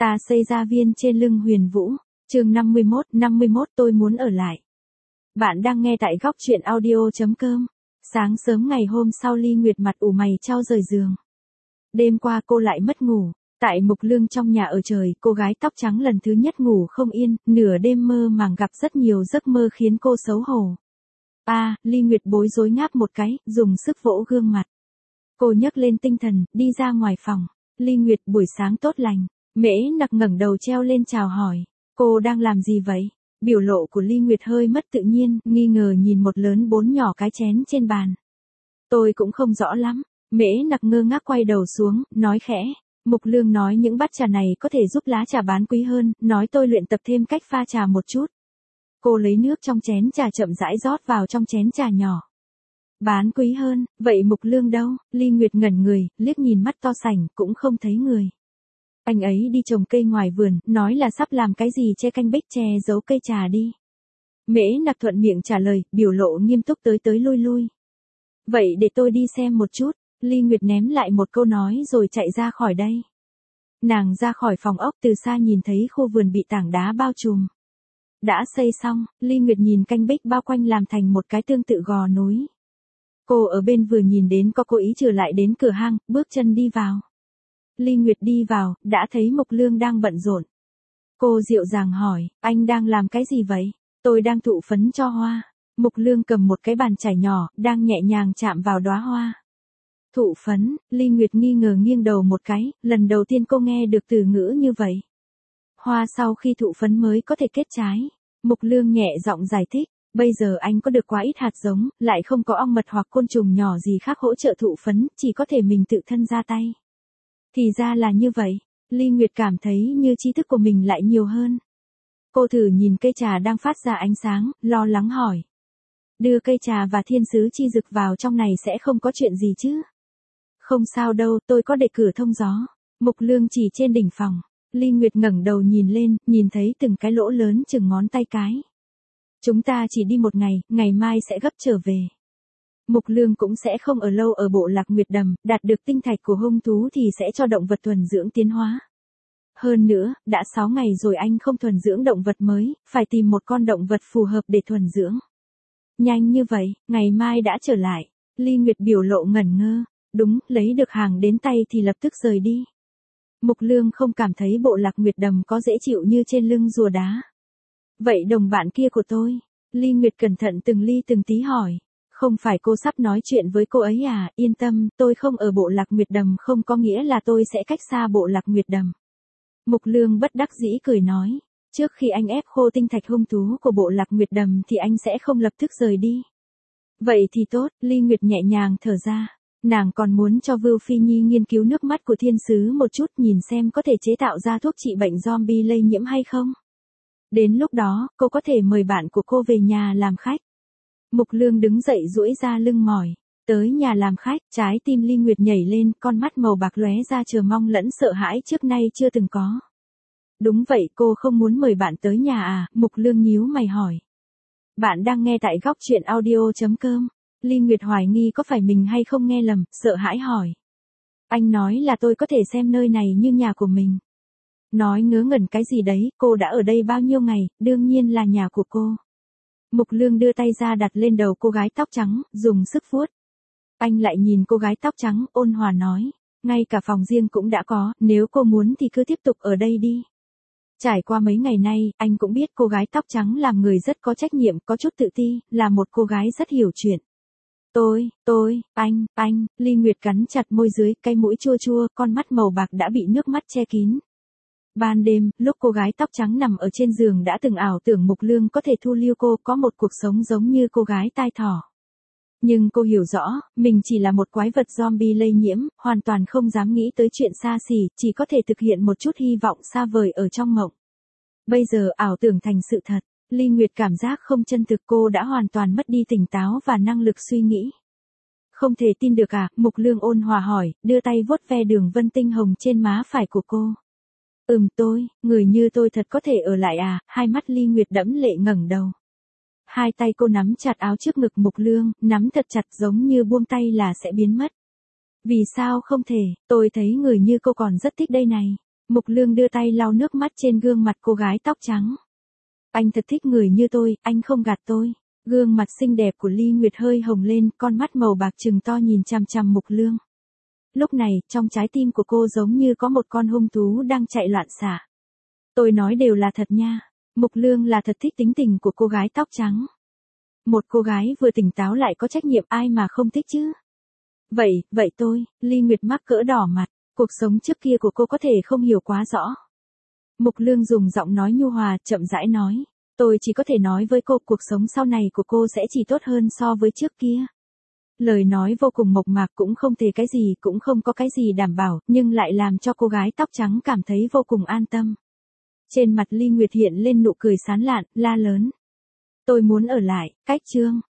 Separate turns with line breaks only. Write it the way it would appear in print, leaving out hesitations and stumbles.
Ta xây ra viên trên lưng Huyền Vũ, chương 51 tôi muốn ở lại. Bạn đang nghe tại góc truyện audio.com. Sáng sớm ngày hôm sau Ly Nguyệt mặt ủ mày chau rời giường. Đêm qua cô lại mất ngủ, tại Mục Lương trong nhà ở trời, cô gái tóc trắng lần thứ nhất ngủ không yên, nửa đêm mơ màng gặp rất nhiều giấc mơ khiến cô xấu hổ. Ly Nguyệt bối rối ngáp một cái, dùng sức vỗ gương mặt. Cô nhấc lên tinh thần, đi ra ngoài phòng. Ly Nguyệt buổi sáng tốt lành. Mễ Nặc ngẩng đầu treo lên chào hỏi. Cô đang làm gì vậy? Biểu lộ của Ly Nguyệt hơi mất tự nhiên, nghi ngờ nhìn một lớn bốn nhỏ cái chén trên bàn. Tôi cũng không rõ lắm. Mễ Nặc ngơ ngác quay đầu xuống, nói khẽ. Mục Lương nói những bát trà này có thể giúp lá trà bán quý hơn, nói tôi luyện tập thêm cách pha trà một chút. Cô lấy nước trong chén trà chậm rãi rót vào trong chén trà nhỏ. Bán quý hơn, vậy Mục Lương đâu? Ly Nguyệt ngẩn người, liếc nhìn mắt to sảnh, cũng không thấy người. Anh ấy đi trồng cây ngoài vườn, nói là sắp làm cái gì che canh bích che giấu cây trà đi. Mễ Nặc thuận miệng trả lời, biểu lộ nghiêm túc tới lui. Vậy để tôi đi xem một chút. Ly Nguyệt ném lại một câu nói rồi chạy ra khỏi đây. Nàng ra khỏi phòng ốc, từ xa nhìn thấy khu vườn bị tảng đá bao trùm. Đã xây xong, Ly Nguyệt nhìn canh bích bao quanh làm thành một cái tương tự gò núi. Cô ở bên vừa nhìn đến có cố ý trở lại đến cửa hang, bước chân đi vào. Ly Nguyệt đi vào, đã thấy Mục Lương đang bận rộn. Cô dịu dàng hỏi, anh đang làm cái gì vậy? Tôi đang thụ phấn cho hoa. Mục Lương cầm một cái bàn chải nhỏ, đang nhẹ nhàng chạm vào đóa hoa. Thụ phấn, Ly Nguyệt nghi ngờ nghiêng đầu một cái, lần đầu tiên cô nghe được từ ngữ như vậy. Hoa sau khi thụ phấn mới có thể kết trái. Mục Lương nhẹ giọng giải thích, bây giờ anh có được quá ít hạt giống, lại không có ong mật hoặc côn trùng nhỏ gì khác hỗ trợ thụ phấn, chỉ có thể mình tự thân ra tay. Thì ra là như vậy, Ly Nguyệt cảm thấy như tri thức của mình lại nhiều hơn. Cô thử nhìn cây trà đang phát ra ánh sáng, lo lắng hỏi. Đưa cây trà và thiên sứ chi dực vào trong này sẽ không có chuyện gì chứ? Không sao đâu, tôi có để cửa thông gió. Mục Lương chỉ trên đỉnh phòng. Ly Nguyệt ngẩng đầu nhìn lên, nhìn thấy từng cái lỗ lớn chừng ngón tay cái. Chúng ta chỉ đi một ngày, ngày mai sẽ gấp trở về. Mục Lương cũng sẽ không ở lâu ở bộ lạc Nguyệt Đầm, đạt được tinh thạch của hung thú thì sẽ cho động vật thuần dưỡng tiến hóa. Hơn nữa, đã 6 ngày rồi anh không thuần dưỡng động vật mới, phải tìm một con động vật phù hợp để thuần dưỡng. Nhanh như vậy, ngày mai đã trở lại. Ly Nguyệt biểu lộ ngẩn ngơ. Đúng, lấy được hàng đến tay thì lập tức rời đi. Mục Lương không cảm thấy bộ lạc Nguyệt Đầm có dễ chịu như trên lưng rùa đá. Vậy đồng bạn kia của tôi? Ly Nguyệt cẩn thận từng ly từng tí hỏi. Không phải cô sắp nói chuyện với cô ấy à? Yên tâm, tôi không ở bộ lạc Nguyệt Đầm không có nghĩa là tôi sẽ cách xa bộ lạc Nguyệt Đầm. Mục Lương bất đắc dĩ cười nói. Trước khi anh ép khô tinh thạch hung thú của bộ lạc Nguyệt Đầm thì anh sẽ không lập tức rời đi. Vậy thì tốt, Ly Nguyệt nhẹ nhàng thở ra. Nàng còn muốn cho Vưu Phi Nhi nghiên cứu nước mắt của thiên sứ một chút, nhìn xem có thể chế tạo ra thuốc trị bệnh zombie lây nhiễm hay không. Đến lúc đó, cô có thể mời bạn của cô về nhà làm khách. Mục Lương đứng dậy duỗi ra lưng mỏi. Tới nhà làm khách, trái tim Ly Nguyệt nhảy lên, con mắt màu bạc lóe ra chờ mong lẫn sợ hãi trước nay chưa từng có. Đúng vậy, cô không muốn mời bạn tới nhà à? Mục Lương nhíu mày hỏi. Bạn đang nghe tại góc truyện audio.com. Ly Nguyệt hoài nghi có phải mình hay không nghe lầm, sợ hãi hỏi. Anh nói là tôi có thể xem nơi này như nhà của mình. Nói ngớ ngẩn cái gì đấy, cô đã ở đây bao nhiêu ngày, đương nhiên là nhà của cô. Mục Lương đưa tay ra đặt lên đầu cô gái tóc trắng, dùng sức vuốt. Anh lại nhìn cô gái tóc trắng, ôn hòa nói. Ngay cả phòng riêng cũng đã có, nếu cô muốn thì cứ tiếp tục ở đây đi. Trải qua mấy ngày nay, anh cũng biết cô gái tóc trắng làm người rất có trách nhiệm, có chút tự ti, là một cô gái rất hiểu chuyện. Anh, Ly Nguyệt cắn chặt môi dưới, cái mũi chua chua, con mắt màu bạc đã bị nước mắt che kín. Ban đêm, lúc cô gái tóc trắng nằm ở trên giường đã từng ảo tưởng Mục Lương có thể thu lưu cô, có một cuộc sống giống như cô gái tai thỏ. Nhưng cô hiểu rõ, mình chỉ là một quái vật zombie lây nhiễm, hoàn toàn không dám nghĩ tới chuyện xa xỉ, chỉ có thể thực hiện một chút hy vọng xa vời ở trong mộng. Bây giờ ảo tưởng thành sự thật. Ly Nguyệt cảm giác không chân thực, cô đã hoàn toàn mất đi tỉnh táo và năng lực suy nghĩ. Không thể tin được à? Mục Lương ôn hòa hỏi, đưa tay vuốt ve đường vân tinh hồng trên má phải của cô. Người như tôi thật có thể ở lại à? Hai mắt Ly Nguyệt đẫm lệ ngẩng đầu. Hai tay cô nắm chặt áo trước ngực Mục Lương, nắm thật chặt giống như buông tay là sẽ biến mất. Vì sao không thể, tôi thấy người như cô còn rất thích đây này. Mục Lương đưa tay lau nước mắt trên gương mặt cô gái tóc trắng. Anh thật thích người như tôi, anh không gạt tôi. Gương mặt xinh đẹp của Ly Nguyệt hơi hồng lên, con mắt màu bạc trừng to nhìn chằm chằm Mục Lương. Lúc này, trong trái tim của cô giống như có một con hung thú đang chạy loạn xạ. Tôi nói đều là thật nha. Mục Lương là thật thích tính tình của cô gái tóc trắng. Một cô gái vừa tỉnh táo lại có trách nhiệm, ai mà không thích chứ. Vậy tôi, Ly Nguyệt mắc cỡ đỏ mặt, cuộc sống trước kia của cô có thể không hiểu quá rõ. Mục Lương dùng giọng nói nhu hòa, chậm rãi nói. Tôi chỉ có thể nói với cô cuộc sống sau này của cô sẽ chỉ tốt hơn so với trước kia. Lời nói vô cùng mộc mạc, cũng không thể cái gì, cũng không có cái gì đảm bảo, nhưng lại làm cho cô gái tóc trắng cảm thấy vô cùng an tâm. Trên mặt Ly Nguyệt hiện lên nụ cười sán lạn, la lớn. Tôi muốn ở lại, cách Trương.